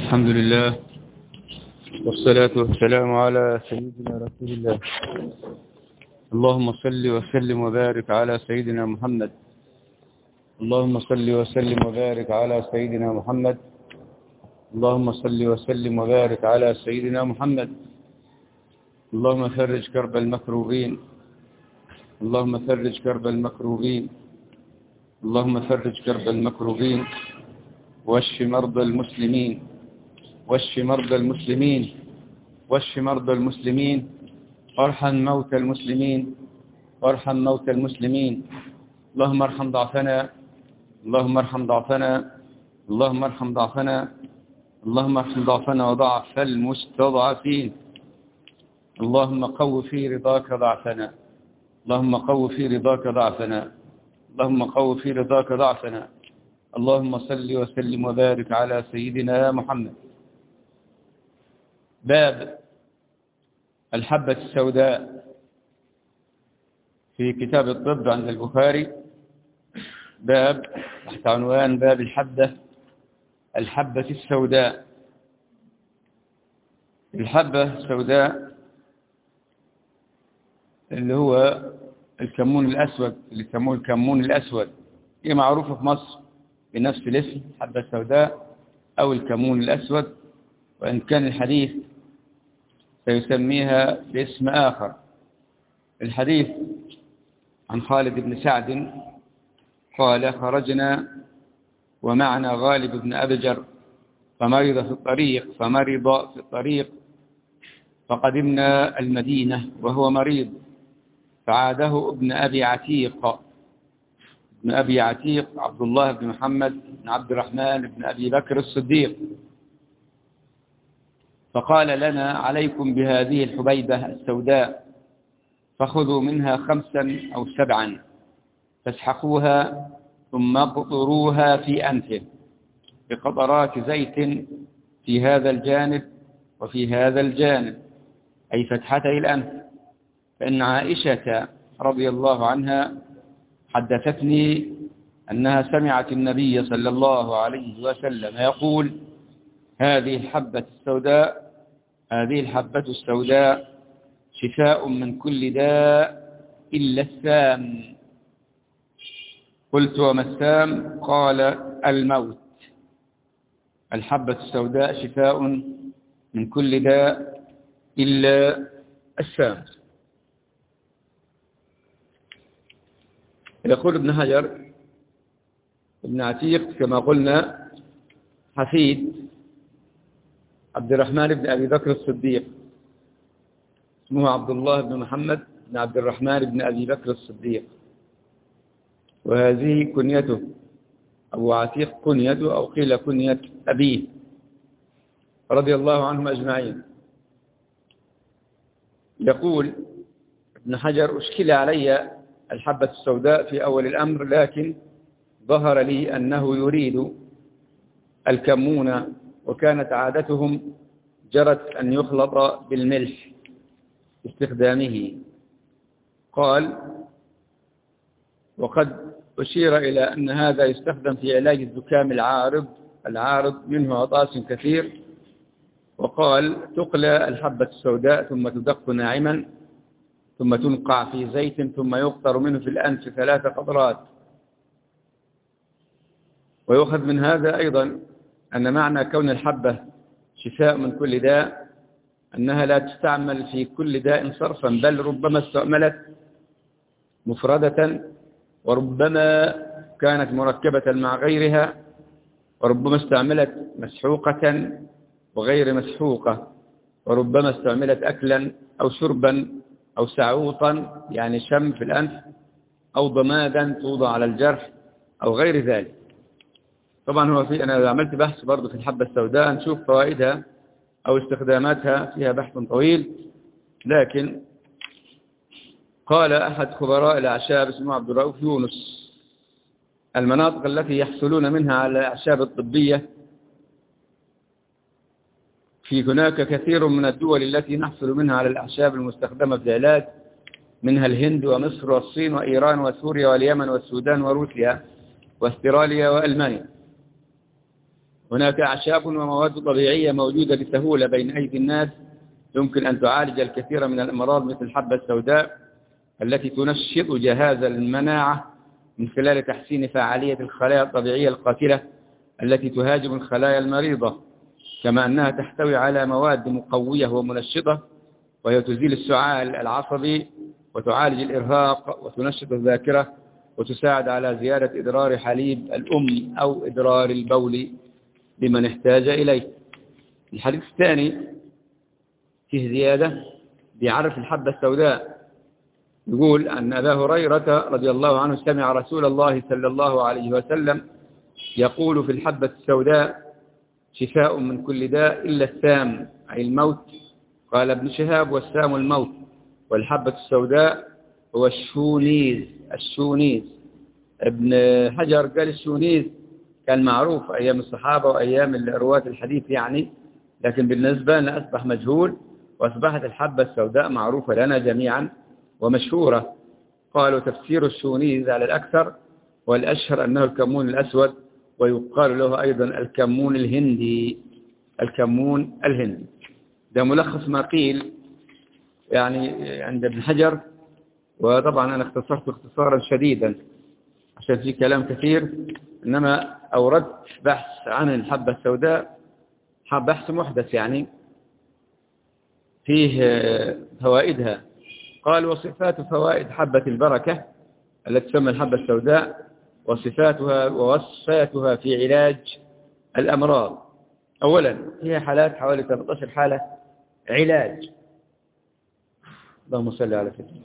الحمد لله والصلاة والسلام على سيدنا رسول الله. اللهم صل وسلم وبارك على سيدنا محمد. اللهم صل وسلم وبارك على سيدنا محمد. اللهم صل وسلم وبارك على سيدنا محمد. اللهم فرج كرب المكروبين. اللهم فرج كرب المكروبين. اللهم فرج كرب المكروبين واشف مرضى المسلمين. واشف مرضى المسلمين. واشف مرضى المسلمين وارحم موتى المسلمين. وارحم موتى المسلمين. اللهم ارحم ضعفنا. اللهم ارحم ضعفنا. اللهم ارحم ضعفنا. اللهم ارحم ضعفنا وضعف المستضعفين. اللهم قو في رضاك ضعفنا. اللهم قو في رضاك ضعفنا. اللهم قو في رضاك ضعفنا. اللهم صل وسلم وبارك على سيدنا محمد. باب الحبة السوداء في كتاب الطب عند البخاري. باب تحت عنوان باب الحبة السوداء. الحبة السوداء اللي هو الكمون الأسود، اللي يسموه الكمون الأسود، هي معروفة في مصر بنفس الاسم الحبة السوداء أو الكمون الأسود، وإن كان الحديث سيسميها باسم آخر. الحديث عن خالد بن سعد قال: خرجنا ومعنا غالب بن أبجر فمرض في الطريق فقدمنا المدينة وهو مريض، فعاده ابن أبي عتيق عبد الله بن محمد بن عبد الرحمن بن أبي بكر الصديق، فقال لنا: عليكم بهذه الحبيبة السوداء، فخذوا منها 5 أو 7 فاسحقوها ثم اقطروها في أنفه بقطرات زيت في هذا الجانب وفي هذا الجانب، أي فتحتي الأنف. فإن عائشة رضي الله عنها حدثتني أنها سمعت النبي صلى الله عليه وسلم يقول: هذه الحبة السوداء شفاء من كل داء إلا السام. قلت: وما السام؟ قال: الموت. الحبة السوداء شفاء من كل داء إلا السام. يقول ابن حجر: ابن عتيق كما قلنا حفيد عبد الرحمن بن أبي بكر الصديق، اسمه عبد الله بن محمد بن عبد الرحمن بن أبي بكر الصديق، وهذه كنيته. أبو عتيق كنيته، أو قيل كنية أبيه رضي الله عنهم أجمعين. يقول ابن حجر: أشكل علي الحبة السوداء في أول الأمر، لكن ظهر لي أنه يريد الكمون، وكانت عادتهم جرت أن يخلط بالملح استخدامه. قال: وقد أشير إلى أن هذا يستخدم في علاج الزكام العارض منه عطاس كثير. وقال: تقلى الحبة السوداء ثم تدق ناعما ثم تنقع في زيت ثم يقطر منه في الأنف 3 قطرات. ويؤخذ من هذا أيضا أن معنى كون الحبة شفاء من كل داء أنها لا تستعمل في كل داء صرفا، بل ربما استعملت مفردة، وربما كانت مركبة مع غيرها، وربما استعملت مسحوقة وغير مسحوقة، وربما استعملت أكلا أو شربا أو سعوطا يعني شم في الأنف، أو ضمادا توضع على الجرح أو غير ذلك. طبعا أنا عملت بحث برضه في الحبة السوداء نشوف فوائدها أو استخداماتها، فيها بحث طويل. لكن قال أحد خبراء الأعشاب اسمه عبد الرؤوف يونس: المناطق التي يحصلون منها على الأعشاب الطبية، في هناك كثير من الدول التي نحصل منها على الأعشاب المستخدمة في العلاج، منها الهند ومصر والصين وإيران وسوريا واليمن والسودان وروسيا واستراليا وألمانيا. هناك أعشاب ومواد طبيعية موجودة بسهولة بين أيدي الناس يمكن أن تعالج الكثير من الأمراض مثل الحبة السوداء التي تنشط جهاز المناعة من خلال تحسين فعالية الخلايا الطبيعية القاتلة التي تهاجم الخلايا المريضة، كما أنها تحتوي على مواد مقوية ومنشطة وهي تزيل السعال العصبي وتعالج الإرهاق وتنشط الذاكرة وتساعد على زيادة إدرار حليب الأم أو إدرار البول لمن احتاج إليه. الحديث الثاني فيه زيادة بيعرف الحبة السوداء، يقول أن أبا هريرة رضي الله عنه سمع رسول الله صلى الله عليه وسلم يقول في الحبة السوداء شفاء من كل داء إلا السام أي الموت. قال ابن شهاب والسام الموت، والحبة السوداء هو الشونيز. ابن حجر قال الشونيز كان معروف أيام الصحابة وأيام رواة الحديث يعني، لكن بالنسبة لنا أصبح مجهول، وأصبحت الحبة السوداء معروفة لنا جميعا ومشهورة. قالوا تفسير الشونيز على الأكثر والأشهر أنه الكمون الأسود، ويقال له أيضا الكمون الهندي. ده ملخص ما قيل يعني عند ابن حجر، وطبعا أنا اختصرت اختصارا شديدا عشان في كلام كثير، إنما أوردت بحث عن الحبة السوداء، بحث محدث يعني فيه فوائدها. قال وصفات فوائد حبة البركة التي تسمى الحبة السوداء ووصفاتها في علاج الأمراض. أولا هي حالات حوالي 13 حالة علاج. اللهم صل على سيدنا،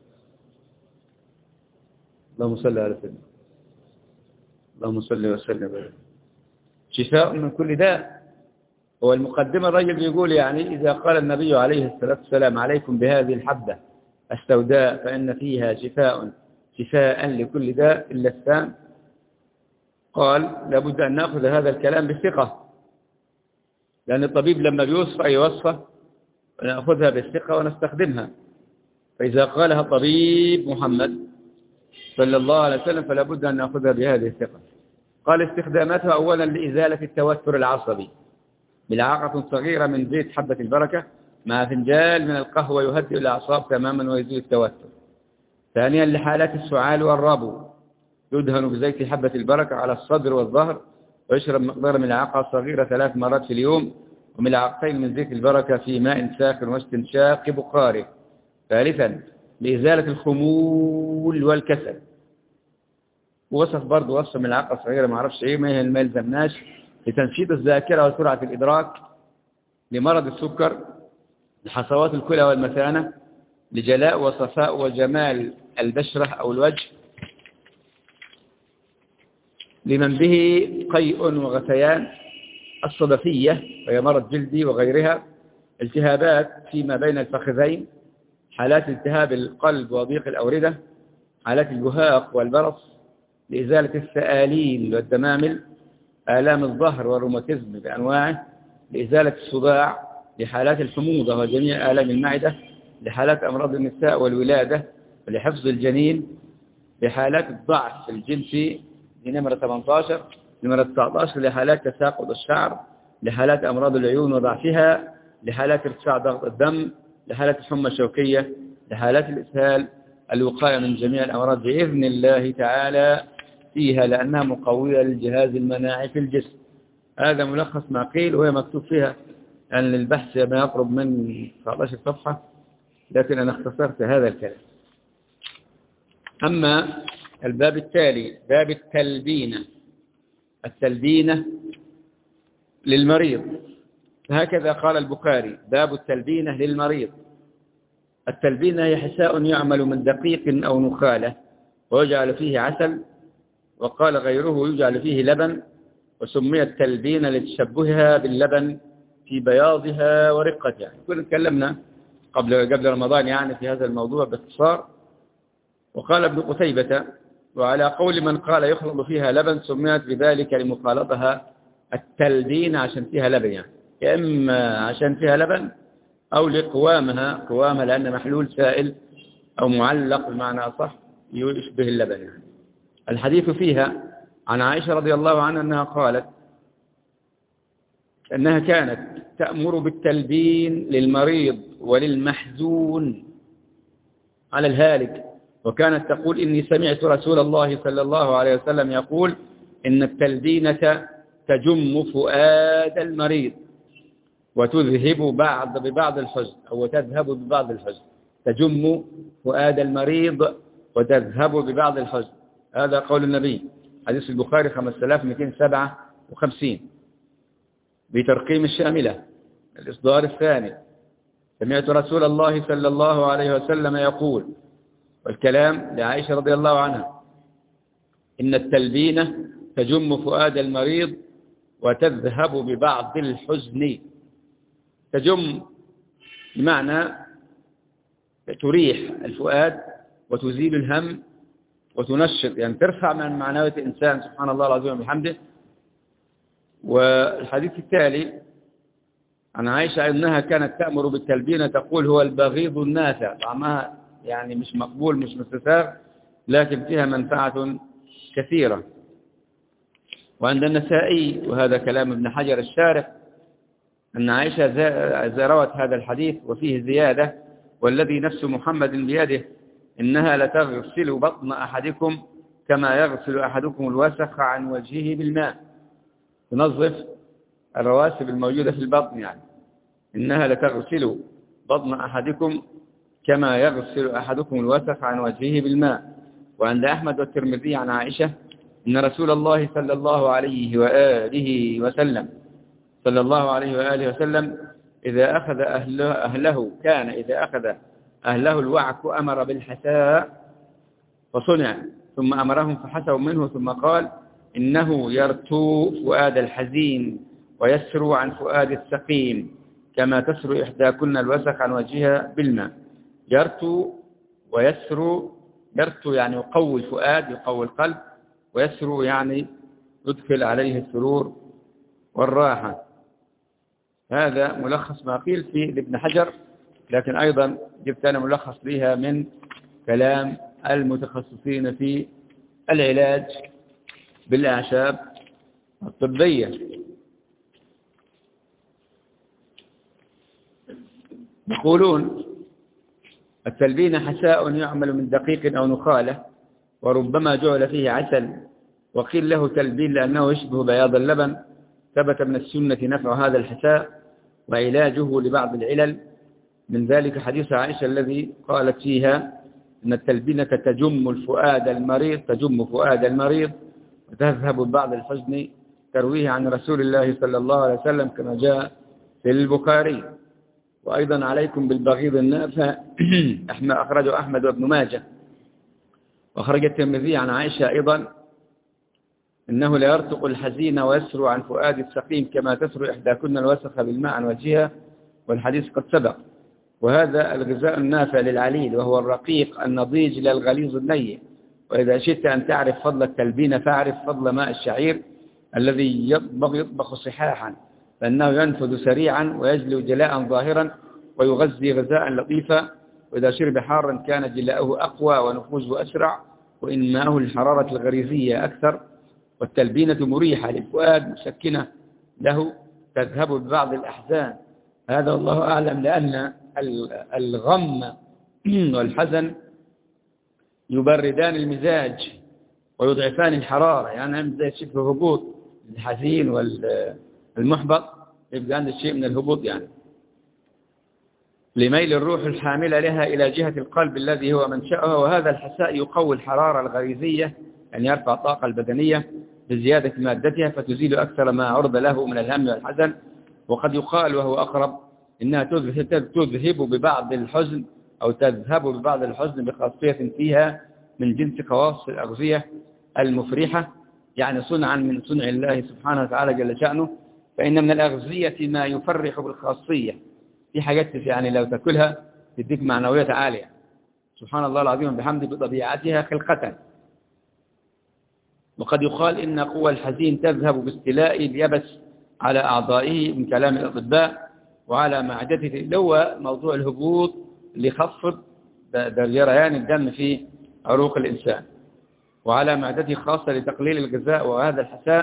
اللهم صل على سيدنا، اللهم صل وسلم. شفاء من كل داء. هو المقدمة الرجل بيقول يعني إذا قال النبي عليه الصلاة والسلام عليكم بهذه الحبة السوداء فإن فيها شفاء لكل داء إلا السام، قال لابد أن نأخذ هذا الكلام بثقة، لأن الطبيب لما بيوصف أي وصفة نأخذها بالثقة ونستخدمها. فإذا قالها الطبيب محمد صلى الله عليه وسلم فلا بد أن نأخذها بهذه الثقة. قال استخداماتها أولا لإزالة التوتر العصبي ملعقة صغيرة من زيت حبة البركة مع فنجان من القهوة يهدئ الأعصاب تماما ويزيل التوتر. ثانيا لحالات السعال والربو يدهن بزيت حبة البركة على الصدر والظهر ويشرب مقدار ملعقة صغيرة 3 مرات في اليوم، وملعقتين من زيت البركة في ماء ساخن واستنشاق بخاره. ثالثا لإزالة الخمول والكسل، وصف برضه وصف ملعقة صغيرة ما اعرفش ايه ما يلزمناش، لتنشيط الذاكرة وسرعة الإدراك، لمرض السكر، لحصوات الكلى والمثانة، لجلاء وصفاء وجمال البشرة أو الوجه، لمن به قيء وغثيان، الصدفية وهي مرض جلدي وغيرها، التهابات فيما بين الفخذين، حالات التهاب القلب وضيق الأوردة، حالات الجهاق والبرص، لإزالة السآلين والدمامل، آلام الظهر والروماتيزم بأنواعه، لإزالة الصداع، لحالات الحموضة وجميع آلام المعدة، لحالات أمراض النساء والولادة، ولحفظ الجنين، لحالات الضعف الجنسي دي نمرة 18. نمرة 19 لحالات تساقط الشعر، لحالات أمراض العيون وضعفها، لحالات ارتفاع ضغط الدم، لحالات الحمى الشوكية، لحالات الإسهال، الوقاية من جميع الأمراض بإذن الله تعالى فيها لأنها مقوية للجهاز المناعي في الجسم. هذا ملخص ما قيل، وهي مكتوب فيها أن البحث ما يقرب من 19 صفحة، لكن أنا اختصرت هذا الكلام. أما الباب التالي باب التلبينة للمريض، هكذا قال البخاري باب التلبينة للمريض. التلبينة هي حساء يعمل من دقيق أو نخالة ويجعل فيه عسل، وقال غيره يجعل فيه لبن، وسميت تلبينة لتشبهها باللبن في بياضها ورقتها. كنا تكلمنا قبل رمضان يعني في هذا الموضوع باختصار. وقال ابن قتيبة وعلى قول من قال يخلط فيها لبن سميت بذلك لمخالطها التلبين عشان فيها لبن، يعني إما عشان فيها لبن أو لقوامها لأن محلول سائل أو معلق بمعنى أصح يشبه اللبن يعني. الحديث فيها عن عائشة رضي الله عنها أنها قالت أنها كانت تأمر بالتلبين للمريض وللمحزون على الهالك، وكانت تقول إني سمعت رسول الله صلى الله عليه وسلم يقول إن التلبينة تجم فؤاد المريض وتذهب ببعض الحزن، أو تذهب ببعض الحزن. تجم فؤاد المريض وتذهب ببعض الحزن، هذا قول النبي. حديث البخاري 5257 بترقيم الشاملة، الإصدار الثاني. سمعت رسول الله صلى الله عليه وسلم يقول، والكلام لعائشة رضي الله عنها، إن التلبينة تجم فؤاد المريض وتذهب ببعض الحزن. تجم بمعنى تريح الفؤاد وتزيل الهم وتنشط، يعني ترفع من معنوية الإنسان سبحان الله العظيم وبحمده. والحديث التالي عن عائشة أنها كانت تأمر بالتلبينة، تقول هو البغيض النافع، طعمها يعني مش مقبول مش مستساغ، لكن فيها منفعة كثيرة. وعند النسائي، وهذا كلام ابن حجر الشارح، أن عائشة روت هذا الحديث وفيه زيادة: والذي نفس محمد بيده إنها لتغسل بطن أحدكم كما يغسل أحدكم الوسخ عن وجهه بالماء. تنظف الرواسب الموجودة في البطن، يعني إنها لتغسل بطن أحدكم كما يغسل أحدكم الوسخ عن وجهه بالماء. وعند أحمد والترمذي عن عائشة إن رسول الله صلى الله عليه وآله وسلم إذا أخذ أهله كان إذا أخذ أهله الوعك أمر بالحساء فصنع، ثم أمرهم فحسوا منه، ثم قال إنه يرتو فؤاد الحزين ويسرو عن فؤاد السقيم كما تسرو إحداكن الوسخ عن وجهها بالماء. يرتو ويسرو، يرتو يعني يقوي الفؤاد، يقوي القلب، ويسرو يعني يدخل عليه السرور والراحة. هذا ملخص ما قيل في ابن حجر، لكن أيضا جبت أنا ملخص لها من كلام المتخصصين في العلاج بالأعشاب الطبية. يقولون التلبين حساء يعمل من دقيق أو نخالة، وربما جعل فيه عسل، وقيل له تلبين لأنه يشبه بياض اللبن. ثبت من السنة نفع هذا الحساء وعلاجه لبعض العلل، من ذلك حديث عائشة الذي قالت فيها أن التلبينة تجم فؤاد المريض وتذهب ببعض الحزن، ترويه عن رسول الله صلى الله عليه وسلم كما جاء في البخاري. وأيضا عليكم بالبغيض النافع أخرجه أحمد وابن ماجه. وخرج الترمذي عن عائشة أيضا إنه لا يرتق الحزين ويسرو عن فؤاد السقيم كما تسرو إحداكن الوسخ بالماء عن وجهها، والحديث قد سبق. وهذا الغذاء النافع للعليل، وهو الرقيق النضيج للغليظ النيء. وإذا شئت أن تعرف فضل التلبين فاعرف فضل ماء الشعير الذي يطبخ صحاحا، فإنه ينفذ سريعا ويجلو جلاء ظاهرا ويغذي غذاء لطيفا، وإذا شرب حارا كان جلاؤه أقوى ونفوذه أسرع، وإن ماءه الحرارة الغريزية أكثر. والتلبينة مريحة للفؤاد مسكنة له، تذهب ببعض الأحزان. هذا والله أعلم، لأن الغم والحزن يبردان المزاج ويضعفان الحرارة، يعني زي شبه هبوط الحزين والمحبط، يبقى عند الشيء من الهبوط، يعني لميل الروح الحاملة لها إلى جهة القلب الذي هو منشأها. وهذا الحساء يقوي الحرارة الغريزية، يعني يرفع الطاقة البدنية بزيادة مادتها، فتزيل أكثر ما عرض له من الهم والحزن. وقد يقال وهو أقرب إنها تذهب ببعض الحزن أو تذهب ببعض الحزن بخاصية فيها من جنس خواص الأغذية المفرحة، يعني صنعا من صنع الله سبحانه وتعالى جل شأنه. فإن من الأغذية ما يفرح بالخاصية، في حاجات يعني لو تأكلها تديك معنويات عالية سبحان الله العظيم بحمده بطبيعتها خلقة. وقد يقال إن قوى الحزين تذهب باستيلاء اليبس على أعضائه من كلام الأطباء وعلى معدته، هو موضوع الهبوط اللي يخفض جريان الدم في عروق الإنسان، وعلى معدته خاصة لتقليل الغذاء. وهذا الحساء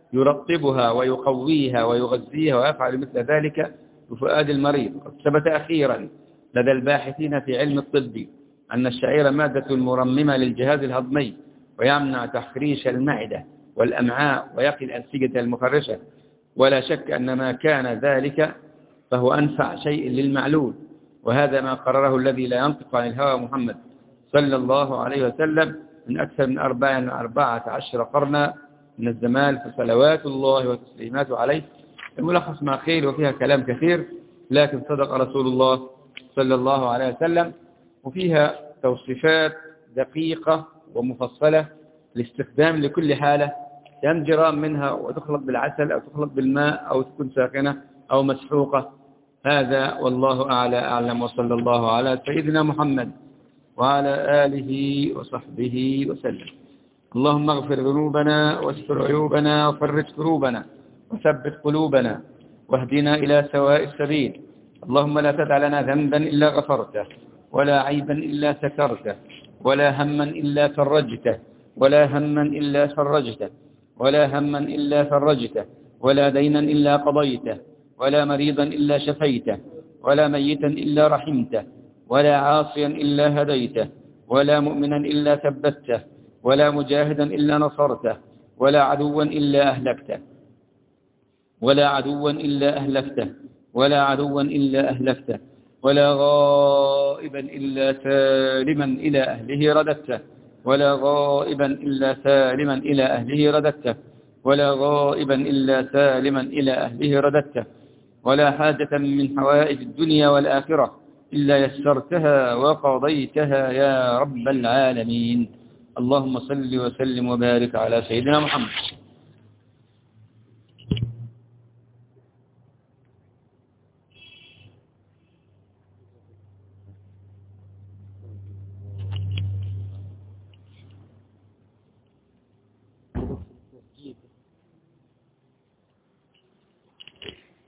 يرطبها ويقويها ويغذيها ويفعل مثل ذلك بفؤاد المريض. قد ثبت أخيرا لدى الباحثين في علم الطب أن الشعير مادة مرممة للجهاز الهضمي، ويمنع تخريش المعدة والأمعاء ويقي الأنسجة المخرشة، ولا شك أن ما كان ذلك فهو أنفع شيء للمعلول، وهذا ما قرره الذي لا ينطق عن الهوى محمد صلى الله عليه وسلم من أكثر من 14 قرنا من الزمان، فصلوات الله وتسليماته عليه. الملخص ما قيل وفيها كلام كثير، لكن صدق رسول الله صلى الله عليه وسلم، وفيها توصيفات دقيقة ومفصلة لاستخدام لكل حالة، كم جرام منها وتخلط بالعسل أو تخلط بالماء أو تكون ساخنة أو مسحوقة. هذا والله أعلم، وصلى الله على سيدنا محمد وعلى آله وصحبه وسلم. اللهم اغفر ذنوبنا واستر عيوبنا وفرج كروبنا وثبت قلوبنا واهدنا إلى سواء السبيل. اللهم لا تدع لنا ذنبا إلا غفرته، ولا عيبا إلا سترته، ولا هما إلا فرجته، ولا هما إلا فرجته، ولا هما إلا فرجته، ولا دينا إلا قضيته، ولا مريضا إلا شفيته، ولا ميتا إلا رحمته، ولا عاصيا إلا هديته، ولا مؤمنا إلا ثبته، ولا مجاهدا إلا نصرته، ولا عدوا إلا أهلكته، ولا عدوا إلا أهلكته، ولا عدوا إلا أهلكته، ولا غائبا إلا سالما إلى أهله رددته، ولا غائبا إلا سالما إلى أهله رددته، ولا غائبا إلا سالما إلى أهله رددته، ولا حاجة من حوائج الدنيا والآخرة إلا يسرتها وقضيتها يا رب العالمين. اللهم صل وسلم وبارك على سيدنا محمد